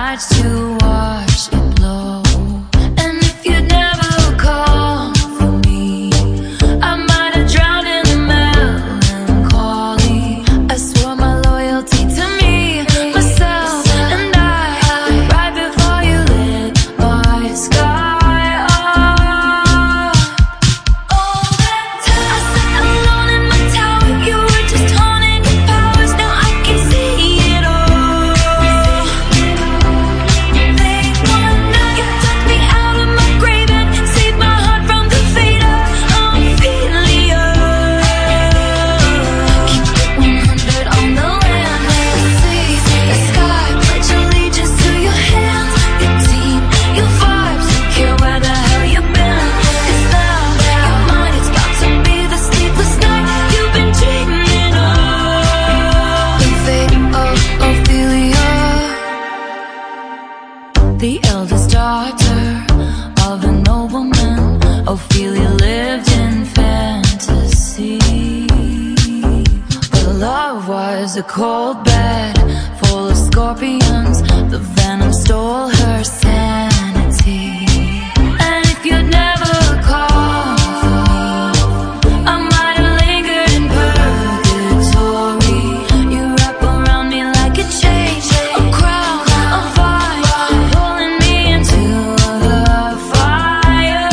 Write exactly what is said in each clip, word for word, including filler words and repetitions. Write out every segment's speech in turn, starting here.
nights to watch it blow. And if you'd never come for me, I might have drowned in the melancholy. I swore my loyalty to me, myself, and I, right before you lit my sky up. All that time I sat alone in my tower, you were just haunting your powers. Now I can see it all. Late one night, you took me out of my grave and saved my heart from the fate of Ophelia. Keep it one hundred on the land, the sea, the sky. Pledge allegiance to your hands, your team, your vibes. Don't care where the hell you've been, 'cause now your mind is about to be the sleepless night you've been dreaming of. The fate of Ophelia, the eldest daughter of a nobleman. Ophelia lived in fantasy, but her love was a cold bed full of scorpions. The venom stole her sanity. And if you'd never come for me, I might have lingered in purgatory. You wrap around me like a chain, a crown, a vine, pulling me into the fire.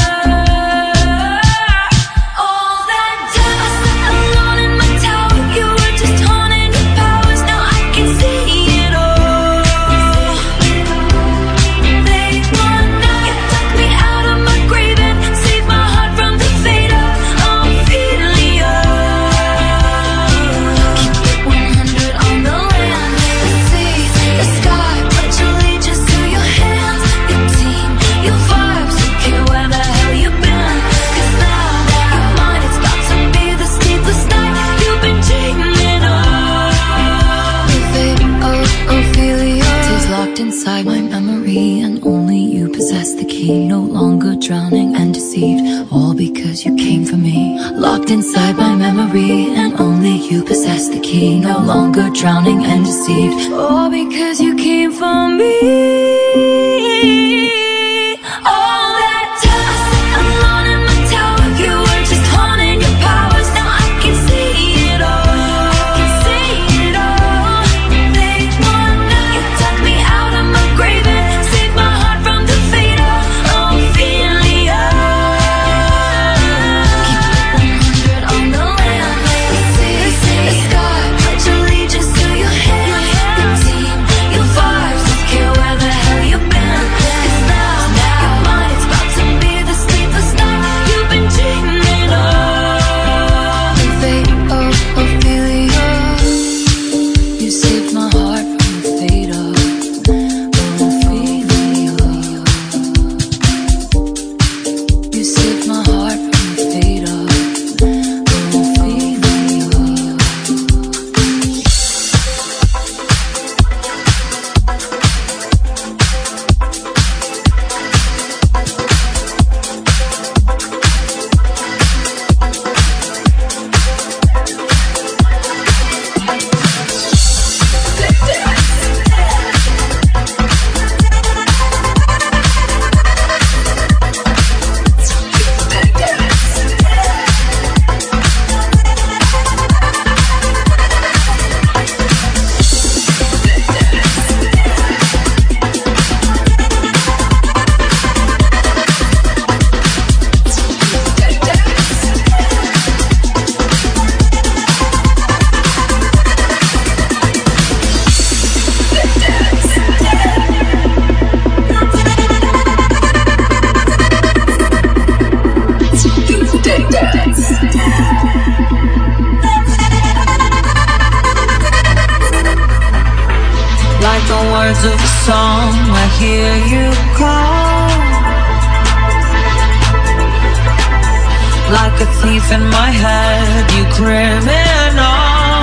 All that time I sat alone in my tower, you were just haunting your powers. Now I can see it all. Late one night, you took me out of my grave and saved my heart from the fate of Ophelia. Keep it one hundred on the land, the sea, the sky. Pledge allegiance to your hands, your team, your vibes. Don't care where the hell you've been, 'cause now your mind is about to be the sleepless night you've been dreaming of. The fate of Ophelia is locked inside my memory, and only you possess the key. No longer drowning and deceived, all because you came for me. Locked inside my memory, and only you possess the key. No longer drowning and deceived, all because you came for me. All that time I sat alone in my tower, you were just haunting your powers. Now I can see it all. I can see it all. Late one night, you took me out of my grave and saved my heart from the fate of Ophelia. Keep it one hundred on the land, the sea, the sky. Pledge allegiance to your hands, your team, your vibes. Don't care where the hell you've been, 'cause now your mind is about to be the sleepless night you've been dreaming of. The fate of Ophelia, you saved my heart from the fate of Ophelia. You saved my heart from the fate of Ophelia. Like the words of a song, I hear you call. Like a thief in my head, you criminal.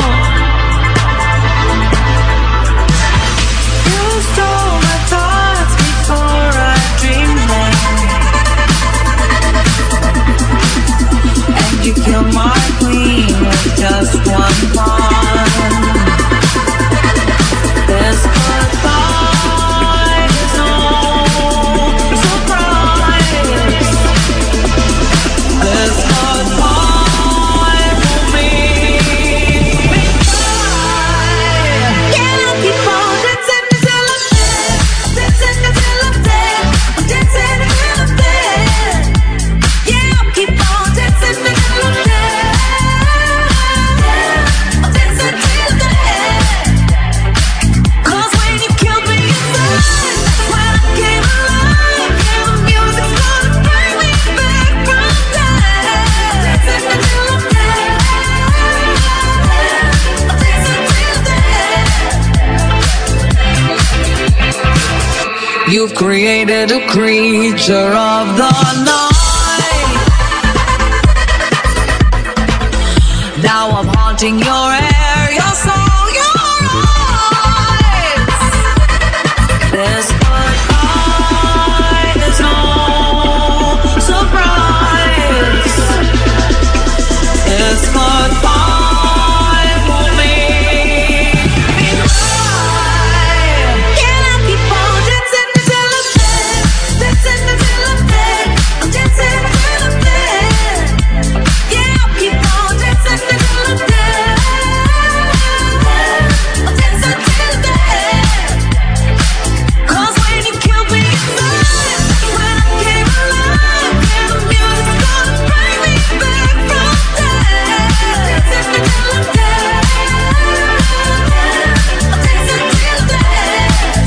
You stole my thoughts before I dreamed them, and you killed my queen with just one pawn. This goodbye You've created a creature of the night. Now I'm haunting your air, your soul, your eyes. This goodbye is no surprise. This goodbye for me. Can I keep on dancing until I'm dead? Dancing until I'm dead. I'm dancing until I'm dead. Yeah, I'll keep on dancing until I'm dead. I'm dancing until I'm dead. 'Cause when you killed me inside, when I came alive, and the music's gonna bring me back from death. Dancing until I'm dead. I'm dancing until I'm dead.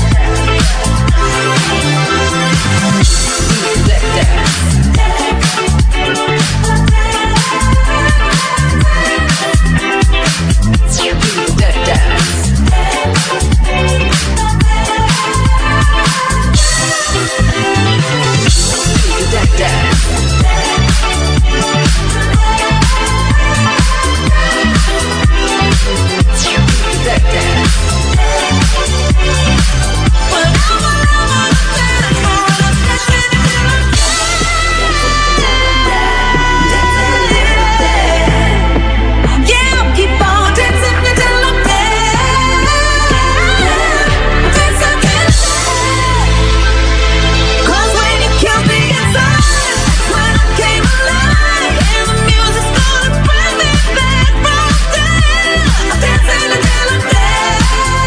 Yeah, I'll keep on dancing until I'm dead. Dancing until I'm dead. 'Cause when you killed me inside, when I came alive, and the music's gonna bring me back from death. I'm dancing until I'm dead.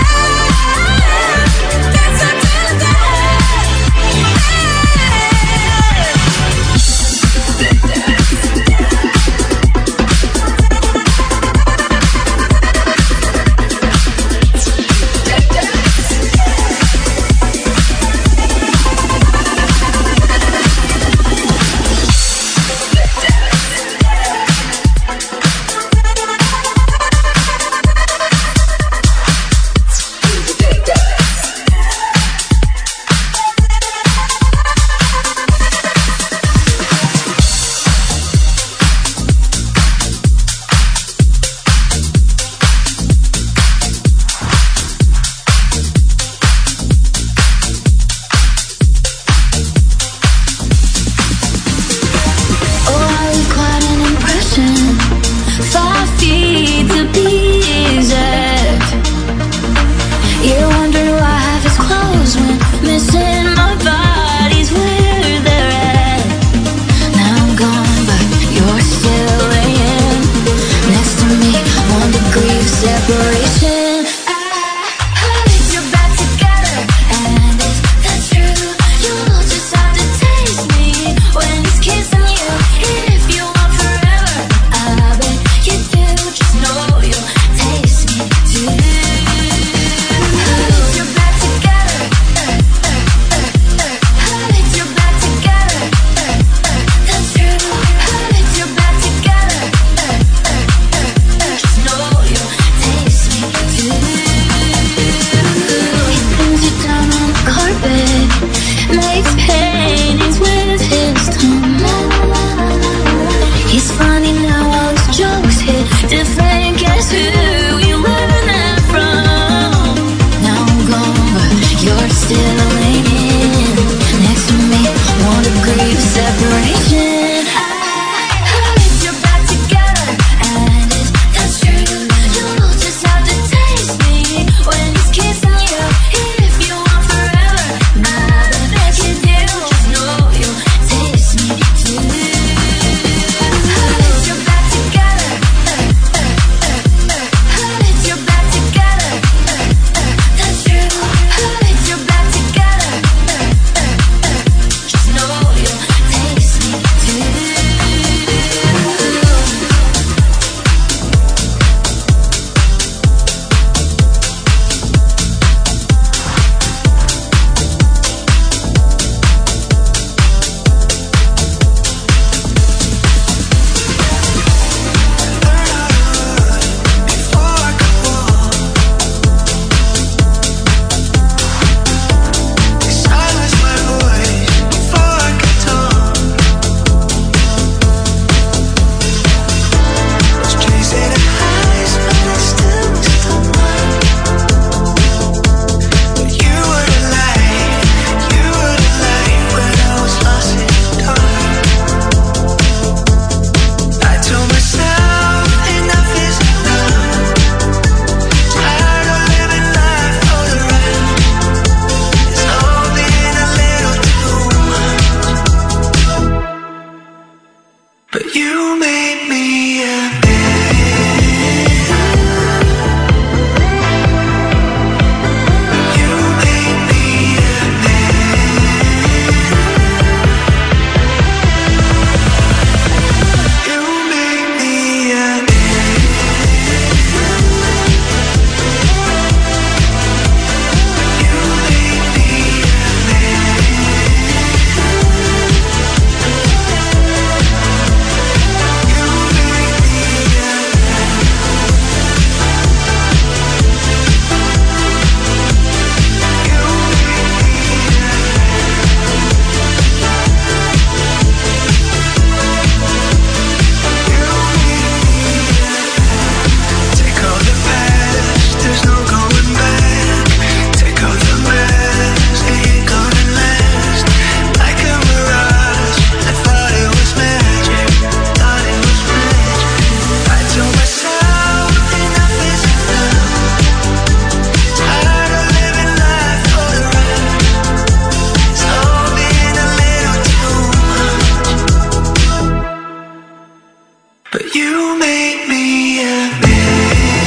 Dancing until I'm dead. Oh, I leave quite an impression. Five feet to be exact. You wonder why half is closed when missing my body's where they're at. Now I'm gone, but you're still laying next to me. One degree of separation. I hold your back together, and if that's true, you'll just have to taste me when he's kissing you. If you want forever, I bet you do. Just know you'll taste me too. Hold your back together, hold your back together. That's true. Hold your back together. Just know you'll taste me too. He pins you down on the carpet, makes paintings with his tongue. He's funny now, all his jokes hit different. Guess who you learn that from? Now I'm gone, but you're still laying next to me. One degree of separation. I hold your back together, and if that's true, you'll just have to taste me when he's kissing you. If you want forever, I bet you do. Just know you'll taste me too. Hold your back together, hold your back together. That's true. Hold your back together. Just know you'll taste me You make me a man.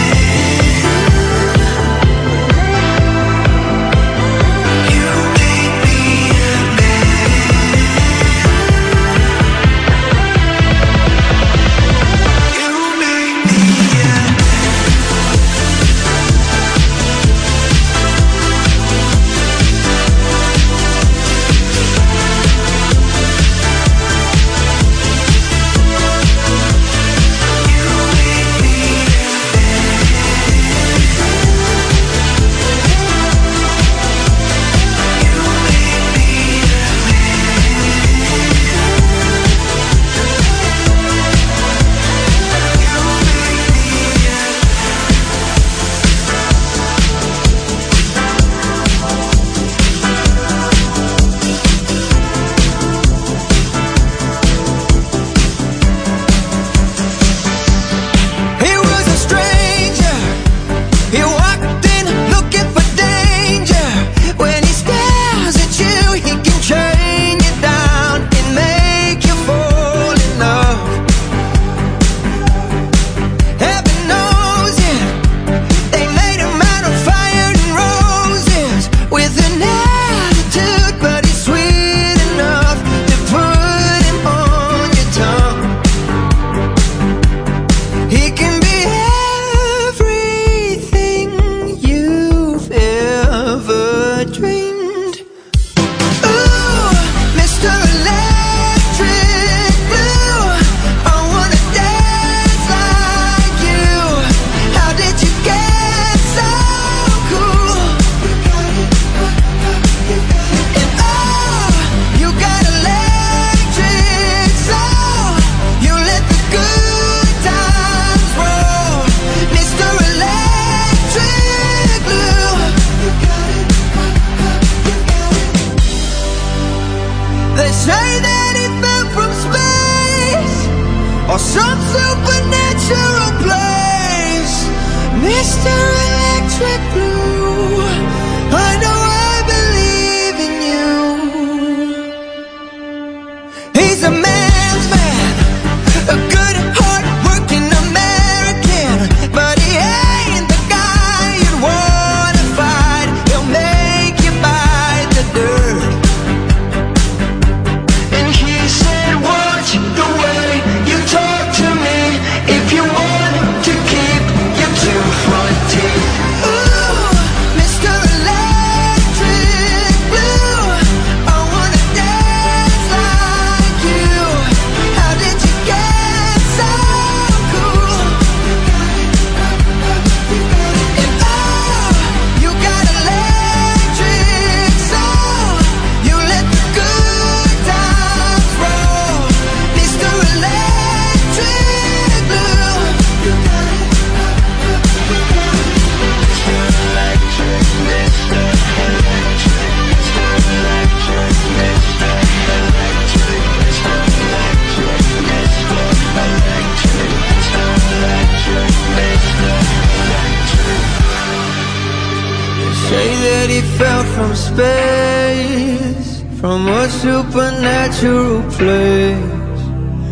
Supernatural place,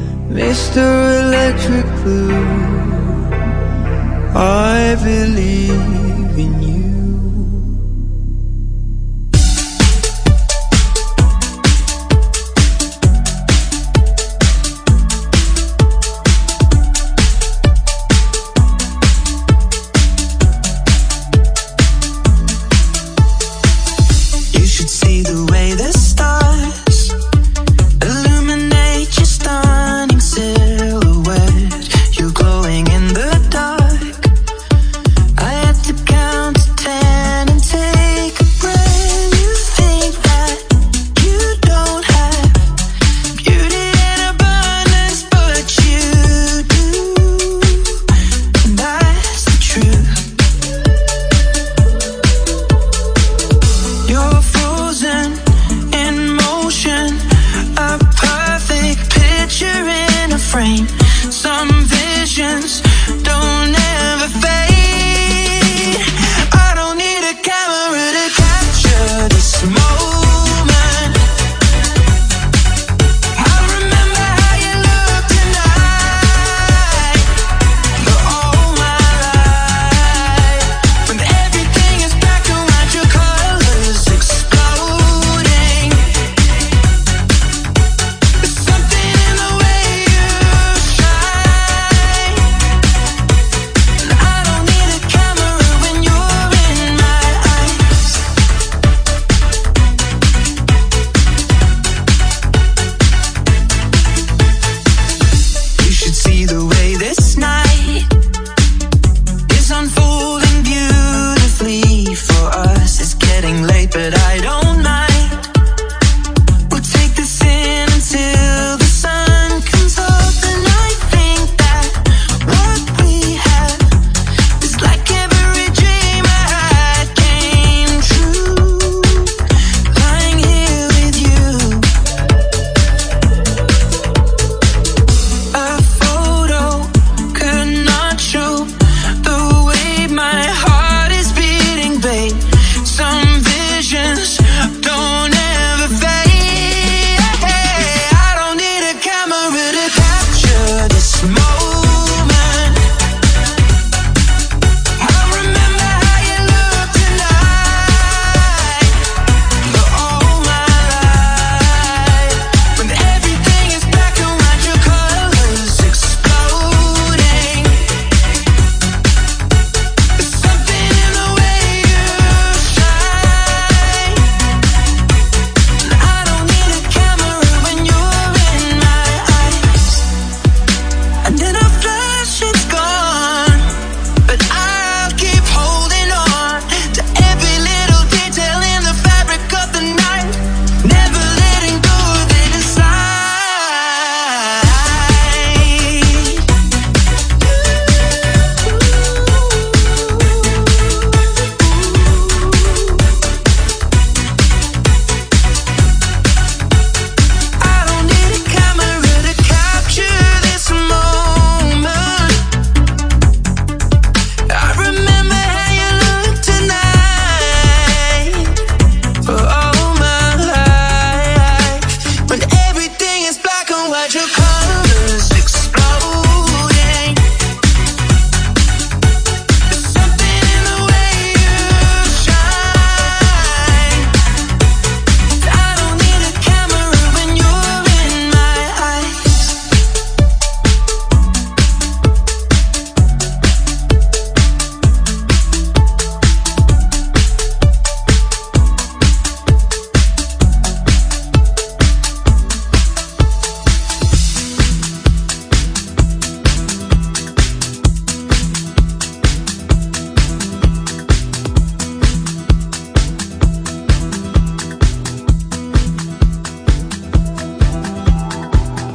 Mister Electric Blue, I believe in you.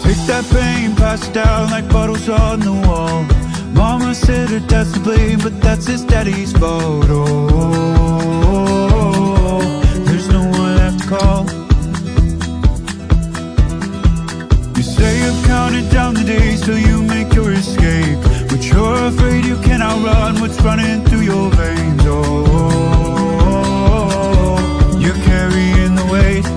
Take that pain, pass it down like bottles on the wall. Mama said her dad's to blame, but that's his daddy's fault. Oh, there's no one left to call. You say you've counted down the days till you make your escape, but you're afraid you can outrun what's running through your veins. Oh, you're carrying the weight.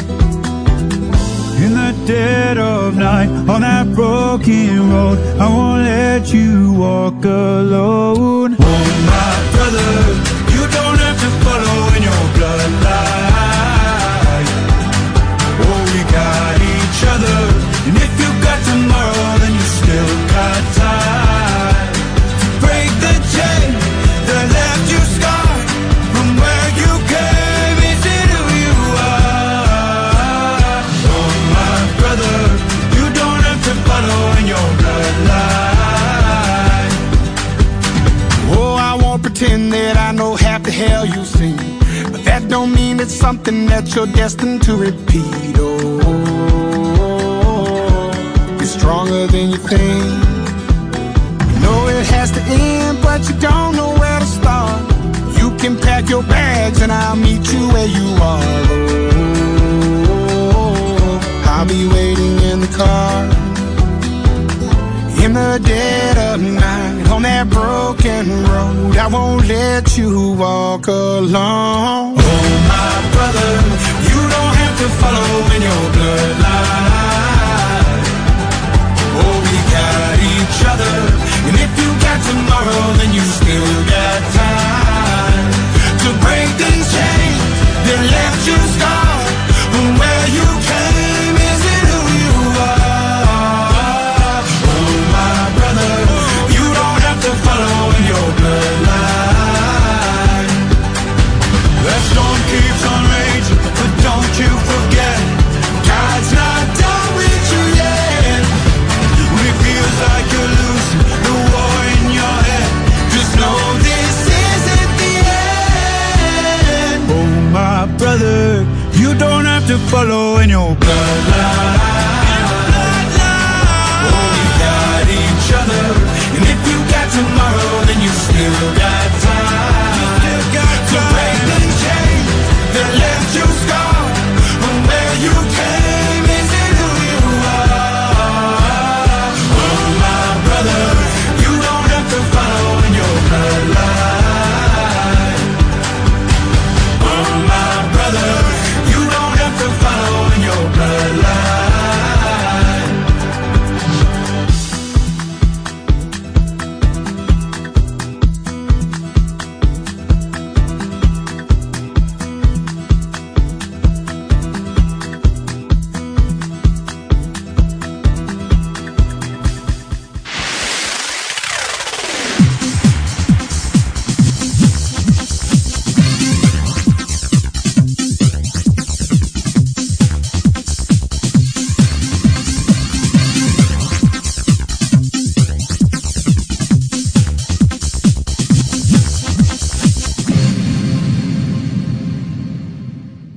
In the dead of night, on that broken road, I won't let you walk alone. Oh, my brother, you don't have to follow in your bloodline. Oh, we got each other, and if you got tomorrow, then you still got time to break the chain that left you scarred from where you came into who you are. Oh, my brother, you don't have to follow in your bloodline. Oh, I won't pretend that I know half the hell you've seen, but that don't mean it's something that you're destined to repeat. Oh, you're stronger than you think. You know it has to end, but you don't know where to start. You can pack your bags and I'll meet you where you are. Oh, I'll be waiting in the car. In the dead of night, on that broken road, I won't let you walk alone. Oh, my brother, you don't have to follow in your bloodline. Oh, we got each other, and if you got tomorrow, then you still got time to break these chains that left you scarred from where you came. Is it who you are? Oh, my brother, you don't have to follow in your bloodline. That storm keeps on raging, but don't you forget, God's not done with you yet. When it feels like you're losing the war in your head, just know this isn't the end. Oh, my brother, you don't have to follow in your bloodline. Oh, we got each other, and if you got tomorrow, then you still got